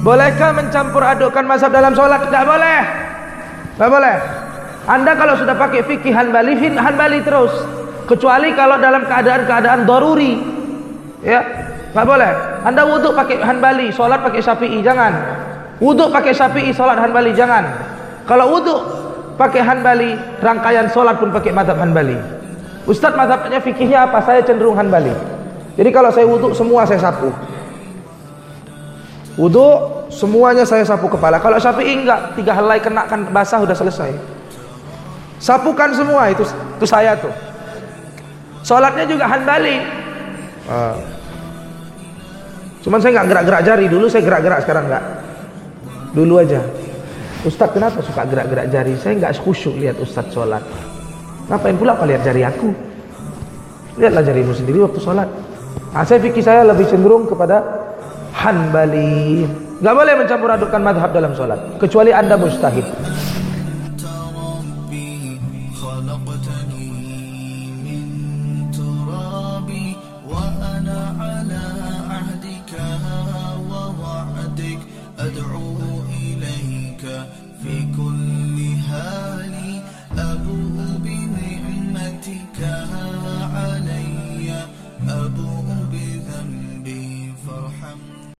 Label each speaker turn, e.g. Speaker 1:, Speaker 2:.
Speaker 1: Bolehkah mencampur adukkan mazhab dalam sholat? Tidak boleh. Tidak boleh. Anda kalau sudah pakai fikih Hanbali, Hanbali terus. Kecuali kalau dalam keadaan-keadaan daruri. Ya, tidak boleh. Anda wuduk pakai Hanbali, sholat pakai Syafi'i, jangan. Wuduk pakai Syafi'i, sholat Hanbali, jangan. Kalau wuduk pakai Hanbali, rangkaian sholat pun pakai mazhab Hanbali. Ustaz, mazhabnya fikihnya apa? Saya cenderung Hanbali. Jadi kalau saya wuduk semua saya sapu. Wuduk semuanya saya sapu kepala. Kalau Syafi'i enggak, 3 helai kenakan basah udah selesai. Sapukan semua, itu saya tuh. Sholatnya juga Hanbali. Cuman saya enggak gerak-gerak jari. Dulu saya gerak-gerak, sekarang enggak. Dulu aja. Ustaz, kenapa suka gerak-gerak jari? Saya enggak khusyuk lihat Ustaz sholat. Ngapain pula kau lihat jari aku? Lihatlah jarimu sendiri waktu sholat. Saya fikih saya lebih cenderung kepada Hanbali. Enggak boleh mencampur adukkan mazhab dalam sholat, kecuali Anda mujtahid.